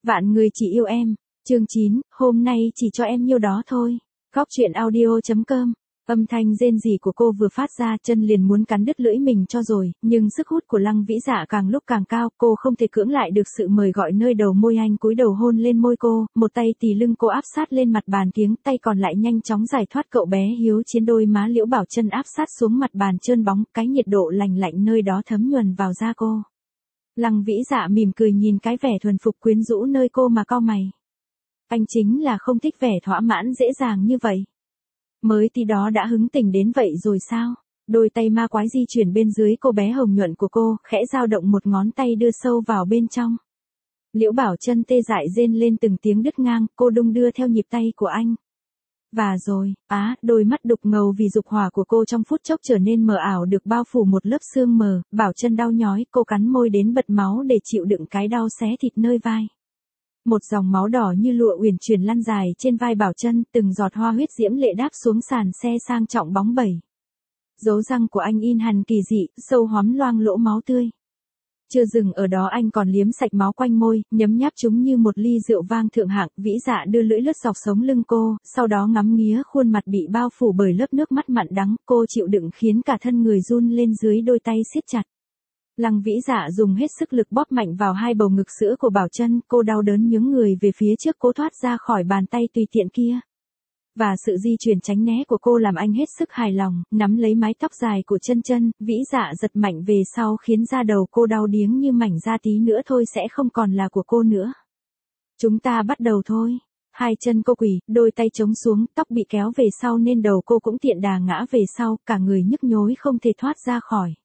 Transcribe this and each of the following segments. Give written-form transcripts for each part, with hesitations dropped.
Vạn người chỉ yêu em. Chương 9, hôm nay chỉ cho em nhiêu đó thôi. Góc truyện audio.com. Âm thanh rên rỉ của cô vừa phát ra, chân liền muốn cắn đứt lưỡi mình cho rồi, nhưng sức hút của Lăng Vĩ Dạ càng lúc càng cao, cô không thể cưỡng lại được sự mời gọi nơi đầu môi anh cúi đầu hôn lên môi cô, một tay tì lưng cô áp sát lên mặt bàn kiếng, tay còn lại nhanh chóng giải thoát cậu bé hiếu chiến đôi má Liễu Bảo Trân áp sát xuống mặt bàn trơn bóng, cái nhiệt độ lành lạnh nơi đó thấm nhuần vào da cô. Lăng Vĩ Dạ mỉm cười nhìn cái vẻ thuần phục quyến rũ nơi cô mà cau mày. Anh chính là không thích vẻ thỏa mãn dễ dàng như vậy. Mới tí đó đã hứng tình đến vậy rồi sao? Đôi tay ma quái di chuyển bên dưới cô bé hồng nhuận của cô, khẽ dao động một ngón tay đưa sâu vào bên trong. Liễu Bảo Trân tê dại rên lên từng tiếng đứt ngang, cô đung đưa theo nhịp tay của anh. Và rồi, đôi mắt đục ngầu vì dục hỏa của cô trong phút chốc trở nên mờ ảo được bao phủ một lớp sương mờ, Bảo Trân đau nhói, cô cắn môi đến bật máu để chịu đựng cái đau xé thịt nơi vai. Một dòng máu đỏ như lụa uyển chuyển lăn dài trên vai Bảo Trân, từng giọt hoa huyết diễm lệ đáp xuống sàn xe sang trọng bóng bẩy. Dấu răng của anh in hằn kỳ dị, sâu hóm loang lỗ máu tươi. Chưa dừng ở đó, anh còn liếm sạch máu quanh môi, nhấm nháp chúng như một ly rượu vang thượng hạng. Vĩ Dạ đưa lưỡi lướt dọc sống lưng cô, sau đó ngắm nghía khuôn mặt bị bao phủ bởi lớp nước mắt mặn đắng, cô chịu đựng khiến cả thân người run lên dưới đôi tay siết chặt. Lăng Vĩ Dạ dùng hết sức lực bóp mạnh vào hai bầu ngực sữa của Bảo Trân, cô đau đớn nhướng người về phía trước cố thoát ra khỏi bàn tay tùy tiện kia. Và sự di chuyển tránh né của cô làm anh hết sức hài lòng, nắm lấy mái tóc dài của Trân, Vĩ Dạ giật mạnh về sau khiến da đầu cô đau điếng như mảnh da, tí nữa thôi sẽ không còn là của cô nữa. Chúng ta bắt đầu thôi. Hai chân cô quỳ, đôi tay chống xuống, tóc bị kéo về sau nên đầu cô cũng tiện đà ngã về sau, cả người nhức nhối không thể thoát ra khỏi.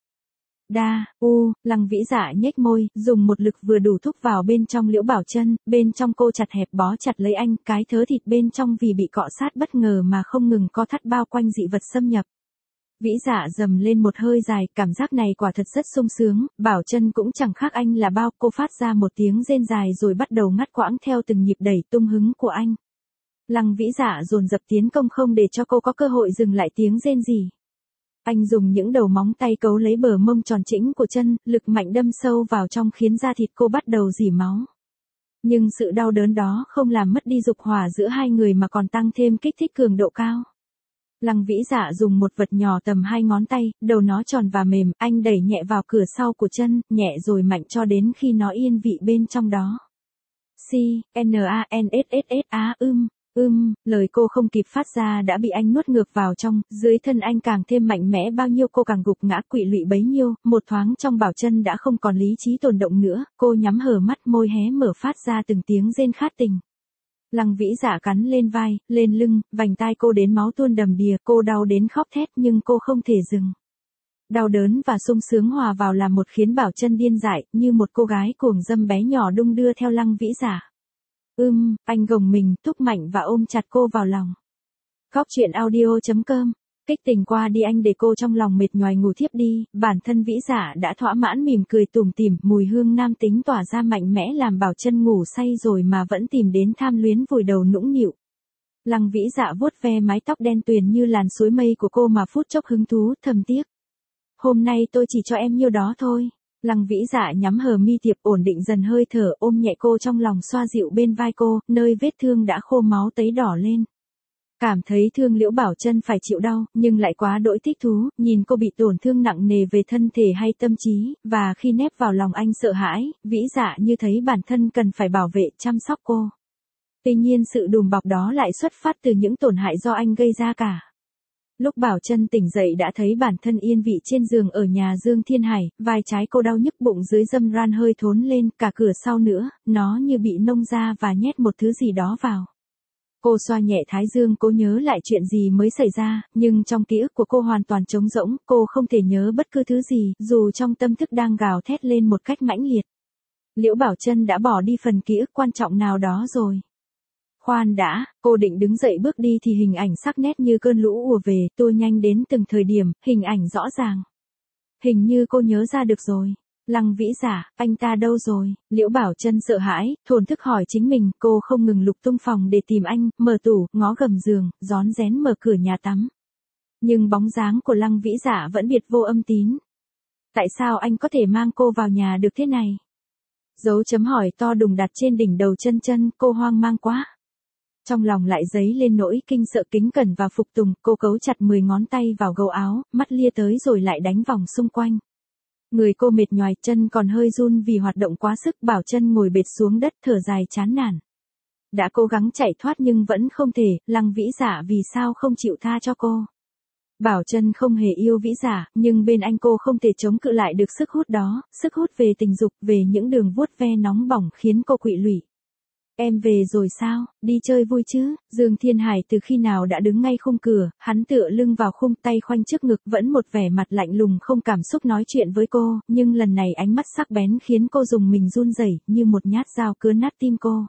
Lăng Vĩ Dạ nhếch môi, dùng một lực vừa đủ thúc vào bên trong Liễu Bảo Trân, bên trong cô chặt hẹp bó chặt lấy anh, cái thớ thịt bên trong vì bị cọ sát bất ngờ mà không ngừng co thắt bao quanh dị vật xâm nhập. Vĩ Dạ dầm lên một hơi dài, cảm giác này quả thật rất sung sướng, Bảo Trân cũng chẳng khác anh là bao, cô phát ra một tiếng rên dài rồi bắt đầu ngắt quãng theo từng nhịp đẩy tung hứng của anh. Lăng Vĩ Dạ dồn dập tiến công không để cho cô có cơ hội dừng lại tiếng rên rỉ. Anh dùng những đầu móng tay cấu lấy bờ mông tròn trĩnh của chân, lực mạnh đâm sâu vào trong khiến da thịt cô bắt đầu rỉ máu. Nhưng sự đau đớn đó không làm mất đi dục hỏa giữa hai người mà còn tăng thêm kích thích cường độ cao. Lăng Vĩ Dạ dùng một vật nhỏ tầm 2 ngón tay, đầu nó tròn và mềm, anh đẩy nhẹ vào cửa sau của chân, nhẹ rồi mạnh cho đến khi nó yên vị bên trong đó. Lời cô không kịp phát ra đã bị anh nuốt ngược vào trong, dưới thân anh càng thêm mạnh mẽ bao nhiêu cô càng gục ngã quỵ lụy bấy nhiêu, một thoáng trong Bảo Trân đã không còn lý trí tồn động nữa, cô nhắm hờ mắt, môi hé mở phát ra từng tiếng rên khát tình. Lăng Vĩ Dạ cắn lên vai, lên lưng, vành tai cô đến máu tuôn đầm đìa, cô đau đến khóc thét nhưng cô không thể dừng. Đau đớn và sung sướng hòa vào làm một khiến Bảo Trân điên dại, như một cô gái cuồng dâm bé nhỏ đung đưa theo Lăng Vĩ Dạ. Anh gồng mình, thúc mạnh và ôm chặt cô vào lòng. Góc truyện audio.com. Kích tình qua đi anh để cô trong lòng mệt nhoài ngủ thiếp đi, bản thân Vĩ Dạ đã thỏa mãn mỉm cười tủm tỉm, mùi hương nam tính tỏa ra mạnh mẽ làm Bảo Trân ngủ say rồi mà vẫn tìm đến tham luyến vùi đầu nũng nịu. Lăng Vĩ Dạ vuốt ve mái tóc đen tuyền như làn suối mây của cô mà phút chốc hứng thú, thầm tiếc. Hôm nay tôi chỉ cho em nhiêu đó thôi. Lăng Vĩ Dạ nhắm hờ mi tiệp ổn định dần hơi thở, ôm nhẹ cô trong lòng, xoa dịu bên vai cô, nơi vết thương đã khô máu tấy đỏ lên. Cảm thấy thương Liễu Bảo Trân phải chịu đau, nhưng lại quá đỗi thích thú, nhìn cô bị tổn thương nặng nề về thân thể hay tâm trí, và khi nép vào lòng anh sợ hãi, Vĩ Dạ như thấy bản thân cần phải bảo vệ, chăm sóc cô. Tuy nhiên sự đùm bọc đó lại xuất phát từ những tổn hại do anh gây ra cả. Lúc Bảo Trân tỉnh dậy đã thấy bản thân yên vị trên giường ở nhà Dương Thiên Hải, vai trái cô đau nhức, bụng dưới dâm ran hơi thốn lên, cả cửa sau nữa, nó như bị nông ra và nhét một thứ gì đó vào. Cô xoa nhẹ thái dương, cố nhớ lại chuyện gì mới xảy ra, nhưng trong ký ức của cô hoàn toàn trống rỗng, cô không thể nhớ bất cứ thứ gì, dù trong tâm thức đang gào thét lên một cách mãnh liệt. Liễu Bảo Trân đã bỏ đi phần ký ức quan trọng nào đó rồi. Khoan đã, cô định đứng dậy bước đi thì hình ảnh sắc nét như cơn lũ ùa về, tua nhanh đến từng thời điểm, hình ảnh rõ ràng. Hình như cô nhớ ra được rồi. Lăng Vĩ Dạ, anh ta đâu rồi? Liễu Bảo Trân sợ hãi, thổn thức hỏi chính mình, cô không ngừng lục tung phòng để tìm anh, mở tủ, ngó gầm giường, rón rén mở cửa nhà tắm. Nhưng bóng dáng của Lăng Vĩ Dạ vẫn biệt vô âm tín. Tại sao anh có thể mang cô vào nhà được thế này? Dấu chấm hỏi to đùng đặt trên đỉnh đầu chân chân, cô hoang mang quá. Trong lòng lại dấy lên nỗi kinh sợ kính cẩn và phục tùng, cô cấu chặt 10 ngón tay vào gấu áo, mắt lia tới rồi lại đánh vòng xung quanh. Người cô mệt nhoài, chân còn hơi run vì hoạt động quá sức, Bảo Chân ngồi bệt xuống đất thở dài chán nản. Đã cố gắng chạy thoát nhưng vẫn không thể, Lăng Vĩ Dạ vì sao không chịu tha cho cô. Bảo Chân không hề yêu Vĩ Dạ, nhưng bên anh cô không thể chống cự lại được sức hút đó, sức hút về tình dục, về những đường vuốt ve nóng bỏng khiến cô quỵ lụy. Em về rồi sao, đi chơi vui chứ? Dương Thiên Hải từ khi nào đã đứng ngay khung cửa, hắn tựa lưng vào khung, tay khoanh trước ngực, vẫn một vẻ mặt lạnh lùng không cảm xúc nói chuyện với cô, nhưng lần này ánh mắt sắc bén khiến cô dùng mình run rẩy, như một nhát dao cứa nát tim cô.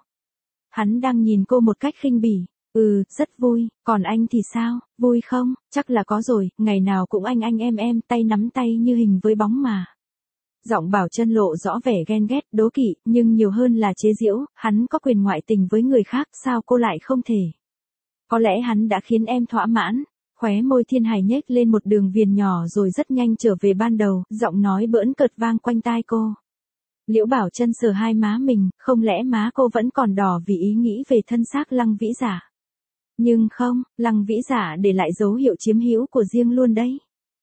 Hắn đang nhìn cô một cách khinh bỉ. Rất vui, còn anh thì sao, vui không? Chắc là có rồi, ngày nào cũng anh em, tay nắm tay như hình với bóng mà. Giọng Bảo Chân lộ rõ vẻ ghen ghét, đố kỵ, nhưng nhiều hơn là chế giễu, hắn có quyền ngoại tình với người khác, sao cô lại không thể? Có lẽ hắn đã khiến em thỏa mãn. Khóe môi Thiên Hải nhếch lên một đường viền nhỏ rồi rất nhanh trở về ban đầu, giọng nói bỡn cợt vang quanh tai cô. Liễu Bảo Chân sờ hai má mình, không lẽ má cô vẫn còn đỏ vì ý nghĩ về thân xác Lăng Vĩ Dạ? Nhưng không, Lăng Vĩ Dạ để lại dấu hiệu chiếm hữu của riêng luôn đấy.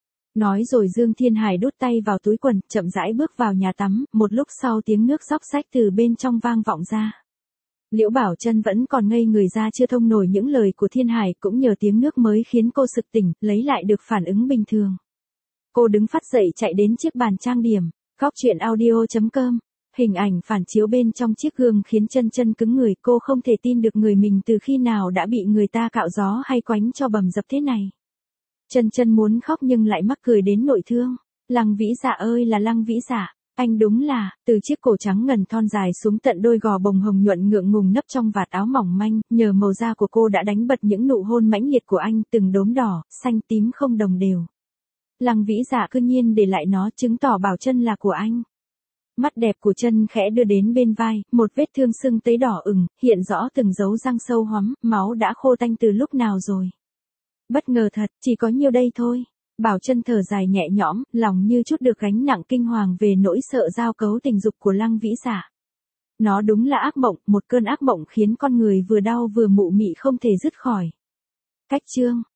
Nói rồi Dương Thiên Hải đút tay vào túi quần, chậm rãi bước vào nhà tắm, một lúc sau tiếng nước xóc xách từ bên trong vang vọng ra. Liễu Bảo Chân vẫn còn ngây người ra chưa thông nổi những lời của Thiên Hải, cũng nhờ tiếng nước mới khiến cô sực tỉnh, lấy lại được phản ứng bình thường. Cô đứng phắt dậy chạy đến chiếc bàn trang điểm, goctruyện.audio.com. Hình ảnh phản chiếu bên trong chiếc gương khiến chân chân cứng người, cô không thể tin được người mình từ khi nào đã bị người ta cạo gió hay quánh cho bầm dập thế này. Chân chân muốn khóc nhưng lại mắc cười đến nội thương. Lăng Vĩ Dạ ơi là Lăng Vĩ Dạ, anh đúng là, từ chiếc cổ trắng ngần thon dài xuống tận đôi gò bồng hồng nhuận ngượng ngùng nấp trong vạt áo mỏng manh, nhờ màu da của cô đã đánh bật những nụ hôn mãnh liệt của anh, từng đốm đỏ, xanh tím không đồng đều. Lăng Vĩ Dạ cư nhiên để lại nó, chứng tỏ Bảo Chân là của anh. Mắt đẹp của chân khẽ đưa đến bên vai, một vết thương sưng tấy đỏ ửng, hiện rõ từng dấu răng sâu hoắm, máu đã khô tanh từ lúc nào rồi. Bất ngờ thật, chỉ có nhiêu đây thôi. Bảo Chân thở dài nhẹ nhõm, lòng như chút được gánh nặng kinh hoàng về nỗi sợ giao cấu tình dục của Lăng Vĩ Dạ. Nó đúng là ác mộng, một cơn ác mộng khiến con người vừa đau vừa mụ mị không thể dứt khỏi. Cách chương